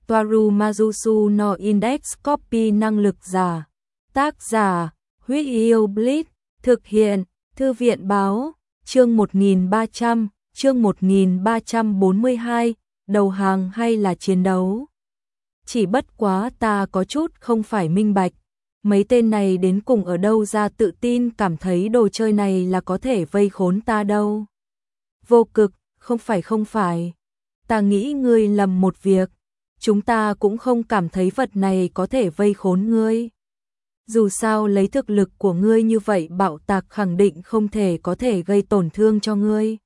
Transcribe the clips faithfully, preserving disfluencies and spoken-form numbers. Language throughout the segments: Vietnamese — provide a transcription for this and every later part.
Toaru Majusu no Index Copy năng lực giả. Tác giả, Huyết Yêu Blitz, thực hiện, Thư viện báo, chương một nghìn ba trăm, chương một nghìn ba trăm bốn mươi hai, đầu hàng hay là chiến đấu? Chỉ bất quá ta có chút không phải minh bạch, mấy tên này đến cùng ở đâu ra tự tin cảm thấy đồ chơi này là có thể vây khốn ta đâu. Vô Cực, không phải không phải, ta nghĩ ngươi lầm một việc, chúng ta cũng không cảm thấy vật này có thể vây khốn ngươi. Dù sao lấy thực lực của ngươi như vậy bạo tạc khẳng định không thể có thể gây tổn thương cho ngươi.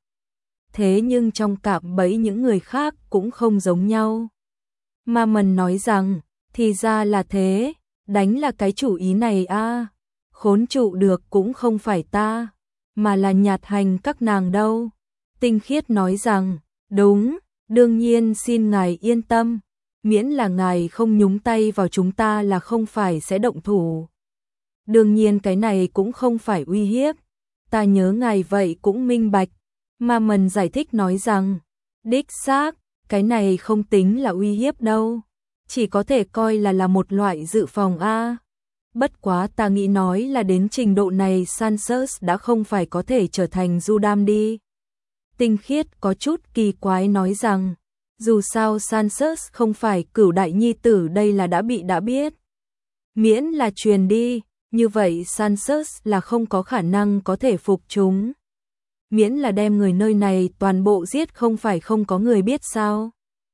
Thế nhưng trong cạm bẫy những người khác cũng không giống nhau. Ma Mần nói rằng, thì ra là thế, đánh là cái chủ ý này a, à. Khốn trụ được cũng không phải ta, mà là Nhạt Hành các nàng đâu. Tinh Khiết nói rằng, đúng, đương nhiên xin ngài yên tâm, miễn là ngài không nhúng tay vào chúng ta là không phải sẽ động thủ. Đương nhiên cái này cũng không phải uy hiếp, ta nhớ ngài vậy cũng minh bạch. Ma Mần giải thích nói rằng, đích xác, cái này không tính là uy hiếp đâu, chỉ có thể coi là là một loại dự phòng a. Bất quá ta nghĩ nói là đến trình độ này Sansus đã không phải có thể trở thành Judas đi. Tinh Khiết có chút kỳ quái nói rằng, dù sao Sansus không phải cửu đại nhi tử đây là đã bị đã biết. Miễn là truyền đi, như vậy Sansus là không có khả năng có thể phục chúng. Miễn là đem người nơi này toàn bộ giết không phải không có người biết sao.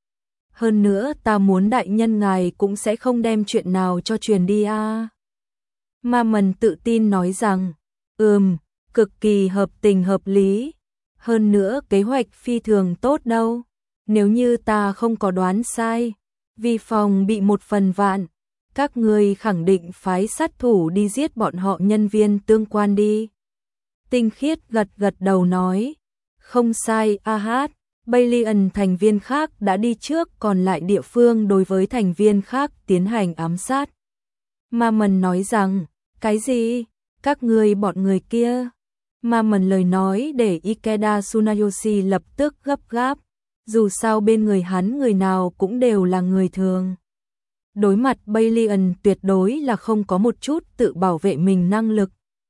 Hơn nữa ta muốn đại nhân ngài cũng sẽ không đem chuyện nào cho truyền đi a. À. Ma Mần tự tin nói rằng, ừm, cực kỳ hợp tình hợp lý. Hơn nữa kế hoạch phi thường tốt đâu. Nếu như ta không có đoán sai, vì phòng bị một phần vạn, các người khẳng định phái sát thủ đi giết bọn họ nhân viên tương quan đi. Tinh Khiết gật gật đầu nói, không sai a hát, Balian thành viên khác đã đi trước còn lại địa phương đối với thành viên khác tiến hành ám sát. Ma Mần nói rằng, cái gì? Các người bọn người kia? Ma Mần lời nói để Ikeda Tsunayoshi lập tức gấp gáp, dù sao bên người hắn người nào cũng đều là người thường. Đối mặt Balian tuyệt đối là không có một chút tự bảo vệ mình năng lực.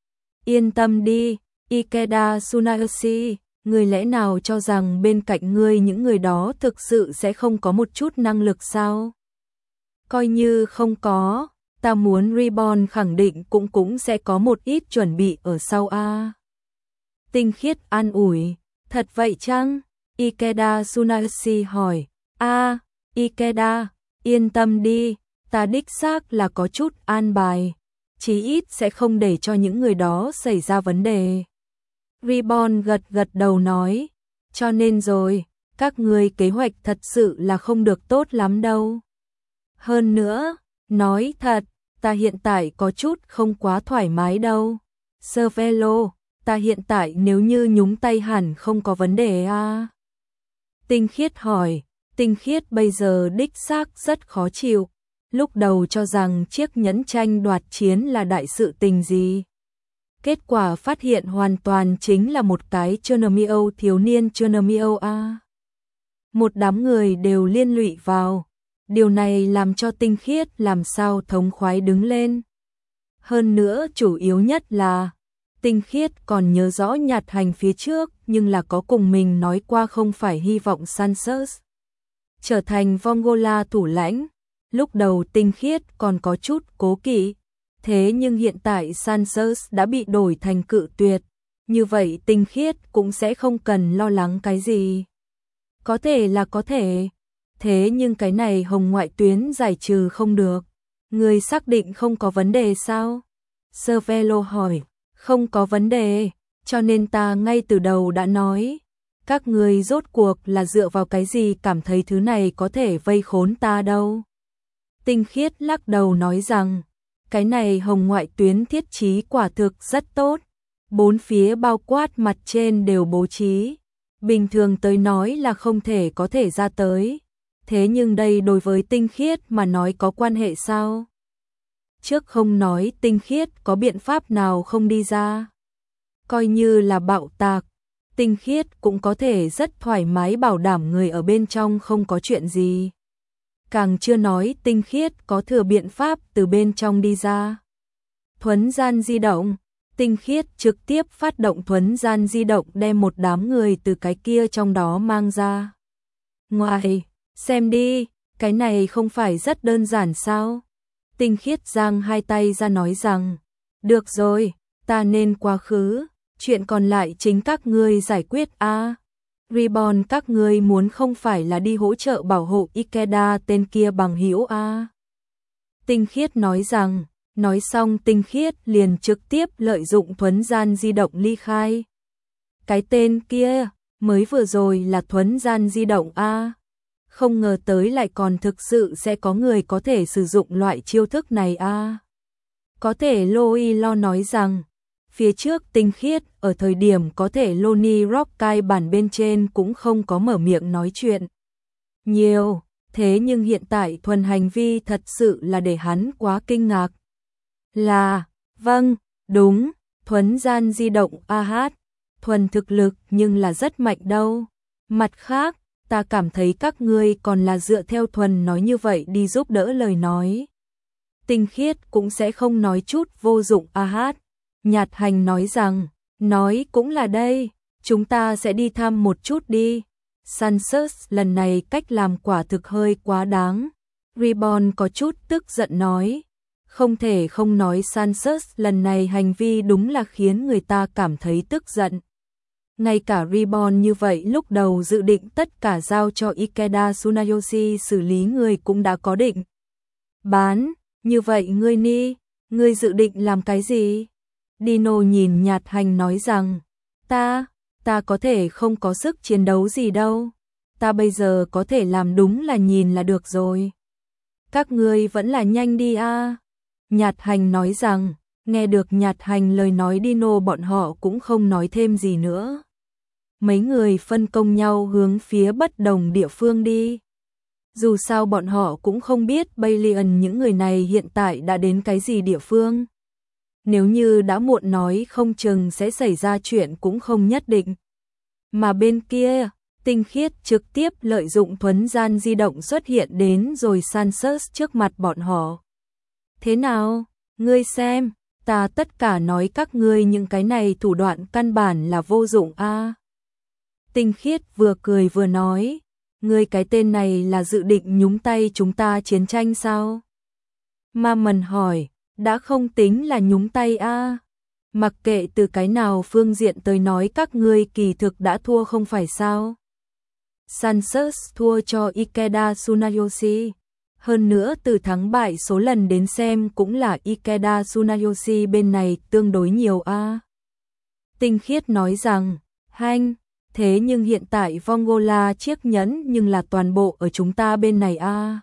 Yên tâm đi, Ikeda Tsunayoshi, người lẽ nào cho rằng bên cạnh ngươi những người đó thực sự sẽ không có một chút năng lực sao? Coi như không có, ta muốn Reborn khẳng định cũng cũng sẽ có một ít chuẩn bị ở sau a. Tinh Khiết an ủi, thật vậy chăng? Ikeda Tsunayoshi hỏi, a, Ikeda, yên tâm đi, ta đích xác là có chút an bài, chí ít sẽ không để cho những người đó xảy ra vấn đề. Reborn gật gật đầu nói, cho nên rồi, các người kế hoạch thật sự là không được tốt lắm đâu. Hơn nữa, nói thật, ta hiện tại có chút không quá thoải mái đâu. Cervelo, ta hiện tại nếu như nhúng tay hẳn không có vấn đề à? Tinh Khiết hỏi, Tinh Khiết bây giờ đích xác rất khó chịu, lúc đầu cho rằng chiếc nhẫn tranh đoạt chiến là đại sự tình gì. Kết quả phát hiện hoàn toàn chính là một cái Chernomio thiếu niên Chernomio a. Một đám người đều liên lụy vào, điều này làm cho Tinh Khiết làm sao thống khoái đứng lên. Hơn nữa chủ yếu nhất là, Tinh Khiết còn nhớ rõ Nhạt Hành phía trước nhưng là có cùng mình nói qua không phải hy vọng Sansus trở thành Vongola thủ lãnh. Lúc đầu Tinh Khiết còn có chút cố kỵ, thế nhưng hiện tại Sansus đã bị đổi thành cự tuyệt, như vậy Tinh Khiết cũng sẽ không cần lo lắng cái gì. Có thể là có thể, thế nhưng cái này hồng ngoại tuyến giải trừ không được. Người xác định không có vấn đề sao? Cervelo hỏi, không có vấn đề, cho nên ta ngay từ đầu đã nói. Các người rốt cuộc là dựa vào cái gì cảm thấy thứ này có thể vây khốn ta đâu? Tinh Khiết lắc đầu nói rằng, cái này hồng ngoại tuyến thiết trí quả thực rất tốt, bốn phía bao quát mặt trên đều bố trí, bình thường tới nói là không thể có thể ra tới, thế nhưng đây đối với Tinh Khiết mà nói có quan hệ sao? Trước không nói Tinh Khiết có biện pháp nào không đi ra, coi như là bạo tạc, Tinh Khiết cũng có thể rất thoải mái bảo đảm người ở bên trong không có chuyện gì. càng chưa nói tinh khiết có thừa biện pháp từ bên trong đi ra. Thuấn gian di động, tinh khiết trực tiếp phát động thuấn gian di động đem một đám người từ cái kia trong đó mang ra. Ngoài, xem đi, cái này không phải rất đơn giản sao? Tinh khiết giang hai tay ra nói rằng, được rồi, ta nên quá khứ, chuyện còn lại chính các ngươi giải quyết a. À, Reborn các ngươi muốn không phải là đi hỗ trợ bảo hộ Ikeda tên kia bằng hữu a. À. Tinh khiết nói rằng, nói xong tinh khiết liền trực tiếp lợi dụng thuấn gian di động ly khai. Cái tên kia, mới vừa rồi là thuấn gian di động a. À. Không ngờ tới lại còn thực sự sẽ có người có thể sử dụng loại chiêu thức này a. À. Có thể Loi Lo nói rằng, phía trước tinh khiết ở thời điểm có thể Loni Rockai bản bên trên cũng không có mở miệng nói chuyện nhiều, thế nhưng hiện tại thuần hành vi thật sự là để hắn quá kinh ngạc. Là, vâng, đúng, thuấn gian di động a hát, thuần thực lực nhưng là rất mạnh đâu. Mặt khác, ta cảm thấy các ngươi còn là dựa theo thuần nói như vậy đi giúp đỡ lời nói. Tinh khiết cũng sẽ không nói chút vô dụng a hát. Nhạt hành nói rằng, nói cũng là đây, chúng ta sẽ đi thăm một chút đi. Sansus lần này cách làm quả thực hơi quá đáng. Reborn có chút tức giận nói, không thể không nói Sansus lần này hành vi đúng là khiến người ta cảm thấy tức giận. Ngay cả Reborn như vậy lúc đầu dự định tất cả giao cho Ikeda Tsunayoshi xử lý người cũng đã có định. Bán, như vậy ngươi ni, ngươi dự định làm cái gì? Dino nhìn nhạt hành nói rằng, ta, ta có thể không có sức chiến đấu gì đâu. Ta bây giờ có thể làm đúng là nhìn là được rồi. Các ngươi vẫn là nhanh đi a. À. Nhạt hành nói rằng, nghe được nhạt hành lời nói Dino bọn họ cũng không nói thêm gì nữa. Mấy người phân công nhau hướng phía bất đồng địa phương đi. Dù sao bọn họ cũng không biết Balian những người này hiện tại đã đến cái gì địa phương. Nếu như đã muộn nói không chừng sẽ xảy ra chuyện cũng không nhất định. Mà bên kia, tinh khiết trực tiếp lợi dụng thuấn gian di động xuất hiện đến rồi Sansus trước mặt bọn họ. Thế nào, ngươi xem, ta tất cả nói các ngươi những cái này thủ đoạn căn bản là vô dụng a. À. Tinh khiết vừa cười vừa nói, ngươi cái tên này là dự định nhúng tay chúng ta chiến tranh sao? Ma Mần hỏi, đã không tính là nhúng tay a. À. Mặc kệ từ cái nào phương diện tới nói các ngươi kỳ thực đã thua không phải sao? Sansus thua cho Ikeda Tsunayoshi. Hơn nữa từ thắng bại số lần đến xem cũng là Ikeda Tsunayoshi bên này tương đối nhiều a. À. Tinh khiết nói rằng, hanh, thế nhưng hiện tại Vongola chiếc nhẫn nhưng là toàn bộ ở chúng ta bên này a. À.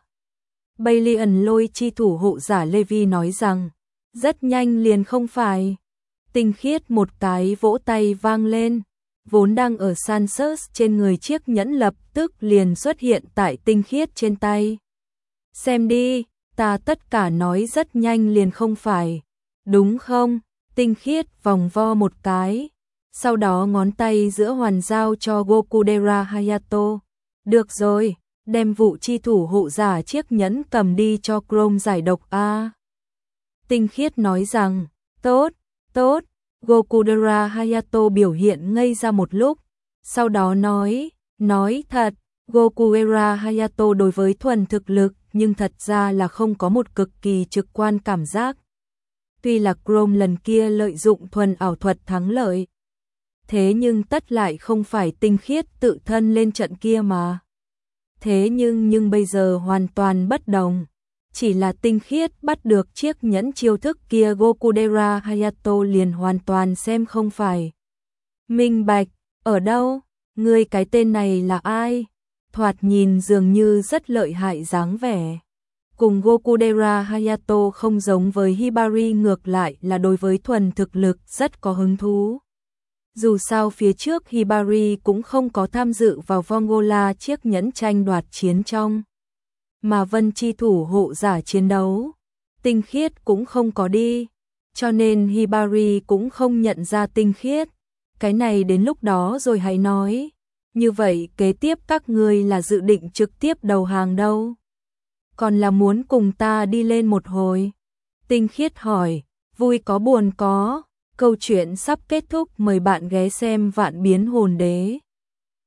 Balian lôi chi thủ hộ giả Levi nói rằng, rất nhanh liền không phải. Tinh khiết một cái vỗ tay vang lên, vốn đang ở Sansus trên người chiếc nhẫn lập tức liền xuất hiện tại tinh khiết trên tay. Xem đi, ta tất cả nói rất nhanh liền không phải, đúng không? Tinh khiết vòng vo một cái, sau đó ngón tay giữa hoàn giao cho Gokudera Hayato. Được rồi, đem vụ chi thủ hộ giả chiếc nhẫn cầm đi cho Chrome giải độc a. Tinh khiết nói rằng, tốt, tốt. Gokudera Hayato biểu hiện ngây ra một lúc, sau đó nói, nói thật, Gokudera Hayato đối với thuần thực lực nhưng thật ra là không có một cực kỳ trực quan cảm giác. Tuy là Chrome lần kia lợi dụng thuần ảo thuật thắng lợi, thế nhưng tất lại không phải tinh khiết tự thân lên trận kia mà. Thế nhưng nhưng bây giờ hoàn toàn bất đồng. Chỉ là tinh khiết bắt được chiếc nhẫn chiêu thức kia Gokudera Hayato liền hoàn toàn xem không phải. Minh bạch, ở đâu? Ngươi cái tên này là ai? Thoạt nhìn dường như rất lợi hại dáng vẻ. Cùng Gokudera Hayato không giống với Hibari, ngược lại là đối với thuần thực lực rất có hứng thú. Dù sao phía trước Hibari cũng không có tham dự vào Vongola chiếc nhẫn tranh đoạt chiến trong. Mà Vân chi thủ hộ giả chiến đấu, tinh khiết cũng không có đi, cho nên Hibari cũng không nhận ra tinh khiết. Cái này đến lúc đó rồi hãy nói. Như vậy kế tiếp các ngươi là dự định trực tiếp đầu hàng đâu? còn là muốn cùng ta đi lên một hồi. Tinh Khiết hỏi, vui có buồn có, câu chuyện sắp kết thúc, mời bạn ghé xem Vạn Biến Hồn Đế.